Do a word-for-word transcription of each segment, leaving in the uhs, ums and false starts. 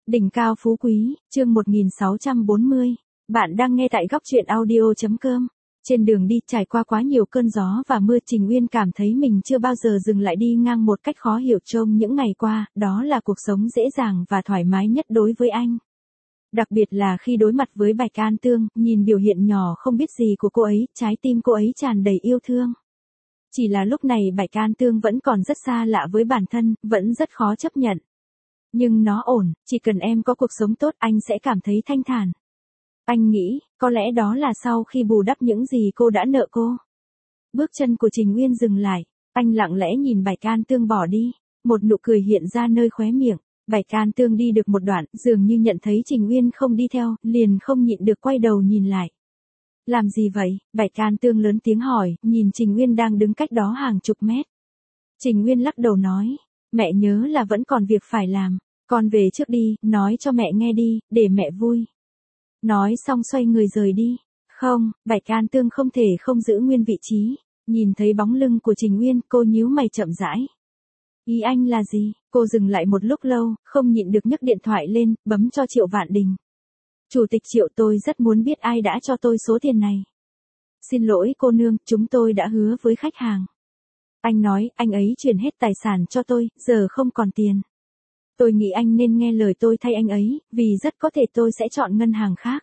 Đỉnh cao phú quý, chương một nghìn sáu trăm bốn mươi. Bạn đang nghe tại góc truyện audio.com. Trên đường đi trải qua quá nhiều cơn gió và mưa, Trình Uyên cảm thấy mình chưa bao giờ dừng lại đi ngang một cách khó hiểu trong những ngày qua, đó là cuộc sống dễ dàng và thoải mái nhất đối với anh. Đặc biệt là khi đối mặt với Bạch An Tương, nhìn biểu hiện nhỏ không biết gì của cô ấy, trái tim cô ấy tràn đầy yêu thương. Chỉ là lúc này Bạch An Tương vẫn còn rất xa lạ với bản thân, vẫn rất khó chấp nhận. Nhưng nó ổn, chỉ cần em có cuộc sống tốt anh sẽ cảm thấy thanh thản. Anh nghĩ, có lẽ đó là sau khi bù đắp những gì cô đã nợ cô. Bước chân của Trình Uyên dừng lại, anh lặng lẽ nhìn Bạch An Tương bỏ đi, một nụ cười hiện ra nơi khóe miệng. Bạch An Tương đi được một đoạn, dường như nhận thấy Trình Uyên không đi theo, liền không nhịn được quay đầu nhìn lại. Làm gì vậy? Bạch An Tương lớn tiếng hỏi, nhìn Trình Uyên đang đứng cách đó hàng chục mét. Trình Uyên lắc đầu nói, mẹ nhớ là vẫn còn việc phải làm, con về trước đi, nói cho mẹ nghe đi, để mẹ vui. Nói xong xoay người rời đi. Không, Bạch An Tương không thể không giữ nguyên vị trí, nhìn thấy bóng lưng của Trình Uyên, cô nhíu mày chậm rãi. Ý anh là gì? Cô dừng lại một lúc lâu, không nhịn được nhấc điện thoại lên, bấm cho Triệu Vạn Đình. Chủ tịch Triệu, tôi rất muốn biết ai đã cho tôi số tiền này. Xin lỗi cô nương, chúng tôi đã hứa với khách hàng. Anh nói, anh ấy chuyển hết tài sản cho tôi, giờ không còn tiền. Tôi nghĩ anh nên nghe lời tôi thay anh ấy, vì rất có thể tôi sẽ chọn ngân hàng khác.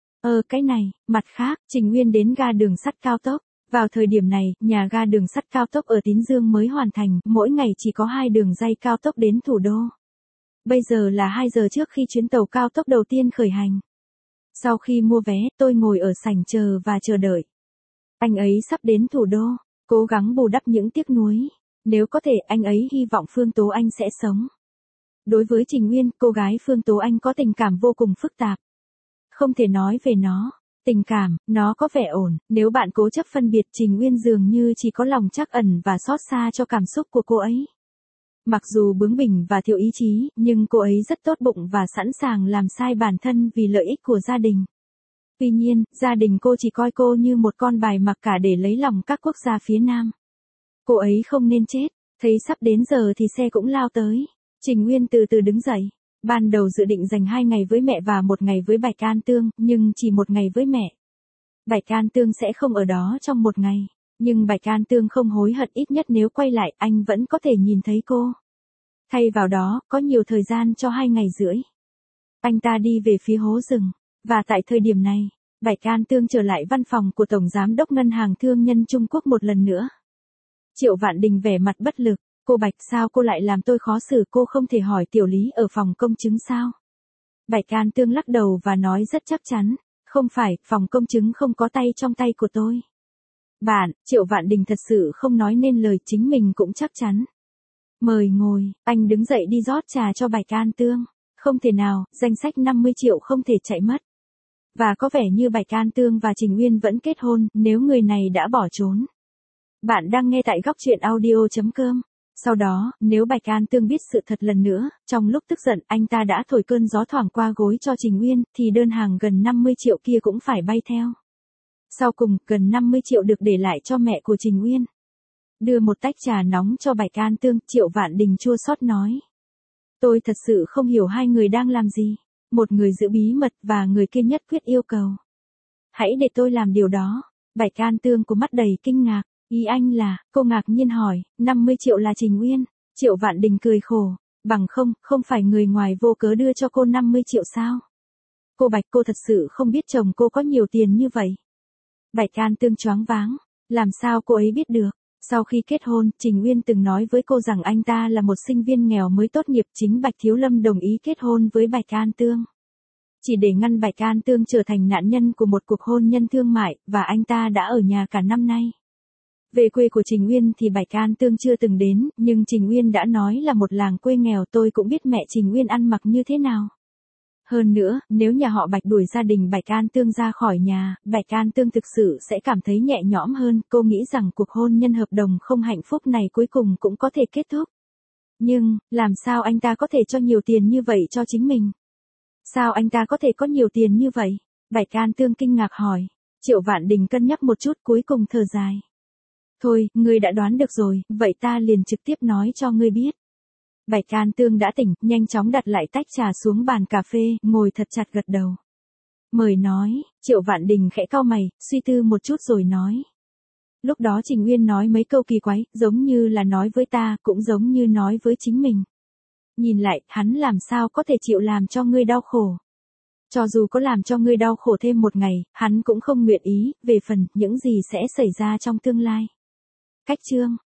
Ờ cái này, mặt khác, Trình Uyên đến ga đường sắt cao tốc. Vào thời điểm này, nhà ga đường sắt cao tốc ở Tín Dương mới hoàn thành, mỗi ngày chỉ có hai đường ray cao tốc đến thủ đô. Bây giờ là hai giờ trước khi chuyến tàu cao tốc đầu tiên khởi hành. Sau khi mua vé, tôi ngồi ở sảnh chờ và chờ đợi. Anh ấy sắp đến thủ đô, cố gắng bù đắp những tiếc nuối. Nếu có thể, anh ấy hy vọng Phương Tố Anh sẽ sống. Đối với Trình Uyên, cô gái Phương Tố Anh có tình cảm vô cùng phức tạp. Không thể nói về nó. Tình cảm, nó có vẻ ổn, nếu bạn cố chấp phân biệt, Trình Uyên dường như chỉ có lòng trắc ẩn và xót xa cho cảm xúc của cô ấy. Mặc dù bướng bỉnh và thiếu ý chí, nhưng cô ấy rất tốt bụng và sẵn sàng làm sai bản thân vì lợi ích của gia đình. Tuy nhiên, gia đình cô chỉ coi cô như một con bài mặc cả để lấy lòng các quốc gia phía Nam. Cô ấy không nên chết, thấy sắp đến giờ thì xe cũng lao tới. Trình Uyên từ từ đứng dậy. Ban đầu dự định dành hai ngày với mẹ và một ngày với Bạch An Tương, nhưng chỉ một ngày với mẹ. Bạch An Tương sẽ không ở đó trong một ngày. Nhưng Bạch An Tương không hối hận, ít nhất nếu quay lại anh vẫn có thể nhìn thấy cô. Thay vào đó, có nhiều thời gian cho hai ngày rưỡi. Anh ta đi về phía hố rừng. Và tại thời điểm này, Bạch An Tương trở lại văn phòng của Tổng Giám đốc Ngân hàng Thương nhân Trung Quốc một lần nữa. Triệu Vạn Đình vẻ mặt bất lực. Cô Bạch, sao cô lại làm tôi khó xử, cô không thể hỏi Tiểu Lý ở phòng công chứng sao? Bạch An Tương lắc đầu và nói rất chắc chắn, không phải, phòng công chứng không có tay trong tay của tôi. Bạn, Triệu Vạn Đình thật sự không nói nên lời, chính mình cũng chắc chắn. Mời ngồi, anh đứng dậy đi rót trà cho Bạch An Tương. Không thể nào, danh sách năm mươi triệu không thể chạy mất. Và có vẻ như Bạch An Tương và Trình Uyên vẫn kết hôn, nếu người này đã bỏ trốn. Bạn đang nghe tại góc truyện audio.com. Sau đó, nếu Bạch An Tương biết sự thật lần nữa, trong lúc tức giận anh ta đã thổi cơn gió thoảng qua gối cho Trình Uyên, thì đơn hàng gần năm mươi triệu kia cũng phải bay theo. Sau cùng, gần năm mươi triệu được để lại cho mẹ của Trình Uyên. Đưa một tách trà nóng cho Bạch An Tương, Triệu Vạn Đình chua xót nói. Tôi thật sự không hiểu hai người đang làm gì. Một người giữ bí mật và người kia nhất quyết yêu cầu. Hãy để tôi làm điều đó. Bạch An Tương có mắt đầy kinh ngạc. Ý anh là, cô ngạc nhiên hỏi, năm mươi triệu là Trình Uyên. Triệu Vạn Đình cười khổ, bằng không, không phải người ngoài vô cớ đưa cho cô năm mươi triệu sao? Cô Bạch, cô thật sự không biết chồng cô có nhiều tiền như vậy. Bạch An Tương choáng váng, làm sao cô ấy biết được? Sau khi kết hôn, Trình Uyên từng nói với cô rằng anh ta là một sinh viên nghèo mới tốt nghiệp, chính Bạch Thiếu Lâm đồng ý kết hôn với Bạch An Tương. Chỉ để ngăn Bạch An Tương trở thành nạn nhân của một cuộc hôn nhân thương mại, và anh ta đã ở nhà cả năm nay. Về quê của Trình Uyên thì Bạch An Tương chưa từng đến, nhưng Trình Uyên đã nói là một làng quê nghèo, tôi cũng biết mẹ Trình Uyên ăn mặc như thế nào. Hơn nữa, nếu nhà họ Bạch đuổi gia đình Bạch An Tương ra khỏi nhà, Bạch An Tương thực sự sẽ cảm thấy nhẹ nhõm hơn, cô nghĩ rằng cuộc hôn nhân hợp đồng không hạnh phúc này cuối cùng cũng có thể kết thúc. Nhưng, làm sao anh ta có thể cho nhiều tiền như vậy cho chính mình? Sao anh ta có thể có nhiều tiền như vậy? Bạch An Tương kinh ngạc hỏi. Triệu Vạn Đình cân nhắc một chút cuối cùng thở dài. Thôi, ngươi đã đoán được rồi, vậy ta liền trực tiếp nói cho ngươi biết. Bạch An Tương đã tỉnh, nhanh chóng đặt lại tách trà xuống bàn cà phê, ngồi thật chặt gật đầu. Mời nói, Triệu Vạn Đình khẽ cau mày, suy tư một chút rồi nói. Lúc đó Trình Uyên nói mấy câu kỳ quái, giống như là nói với ta, cũng giống như nói với chính mình. Nhìn lại, hắn làm sao có thể chịu làm cho ngươi đau khổ. Cho dù có làm cho ngươi đau khổ thêm một ngày, hắn cũng không nguyện ý, về phần những gì sẽ xảy ra trong tương lai. Cách chương